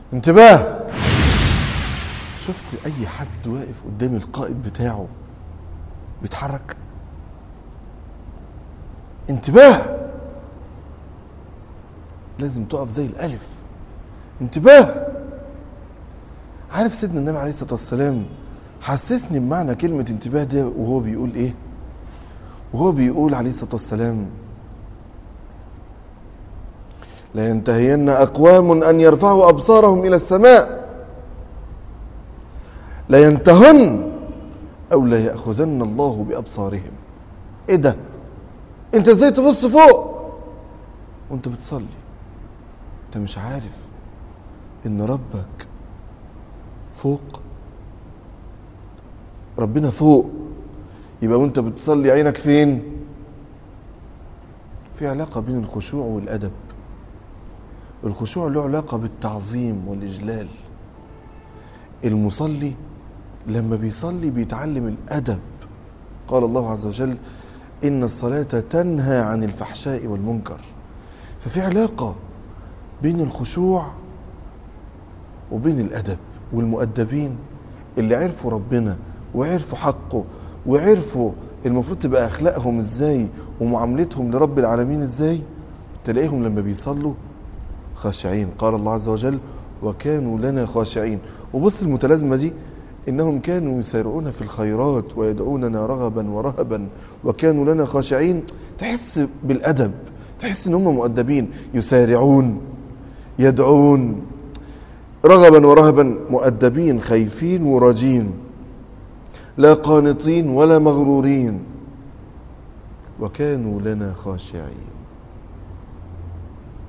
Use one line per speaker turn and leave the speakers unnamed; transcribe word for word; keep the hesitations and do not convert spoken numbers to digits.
انتباه. شفت اي حد واقف قدام القائد بتاعه بيتحرك؟ انتباه، لازم تقف زي الالف. انتباه. عارف سيدنا النبي عليه الصلاة والسلام حسسني بمعنى كلمة انتباه ده وهو بيقول ايه؟ وهو بيقول عليه الصلاة والسلام: لا ينتهين أقوام أن يرفعوا أبصارهم إلى السماء، لا ينتهن أو لا يأخذن الله بأبصارهم. إيه ده؟ أنت إزاي تبص فوق وأنت بتصلي؟ أنت مش عارف إن ربك فوق؟ ربنا فوق، يبقى وأنت بتصلي عينك فين؟ في علاقة بين الخشوع والأدب. الخشوع له علاقة بالتعظيم والإجلال. المصلي لما بيصلي بيتعلم الأدب. قال الله عز وجل: إن الصلاة تنهى عن الفحشاء والمنكر. ففي علاقة بين الخشوع وبين الأدب. والمؤدبين اللي عرفوا ربنا وعرفوا حقه وعرفوا المفروض تبقى أخلاقهم إزاي ومعاملتهم لرب العالمين إزاي، تلاقيهم لما بيصلوا خاشعين. قال الله عز وجل: وكانوا لنا خاشعين. وبص المتلازمة دي: إنهم كانوا يسارعون في الخيرات ويدعوننا رغبا ورهبا وكانوا لنا خاشعين. تحس بالأدب، تحس إن هم مؤدبين، يسارعون، يدعون رغبا ورهبا، مؤدبين، خايفين وراجين، لا قانطين ولا مغرورين، وكانوا لنا خاشعين.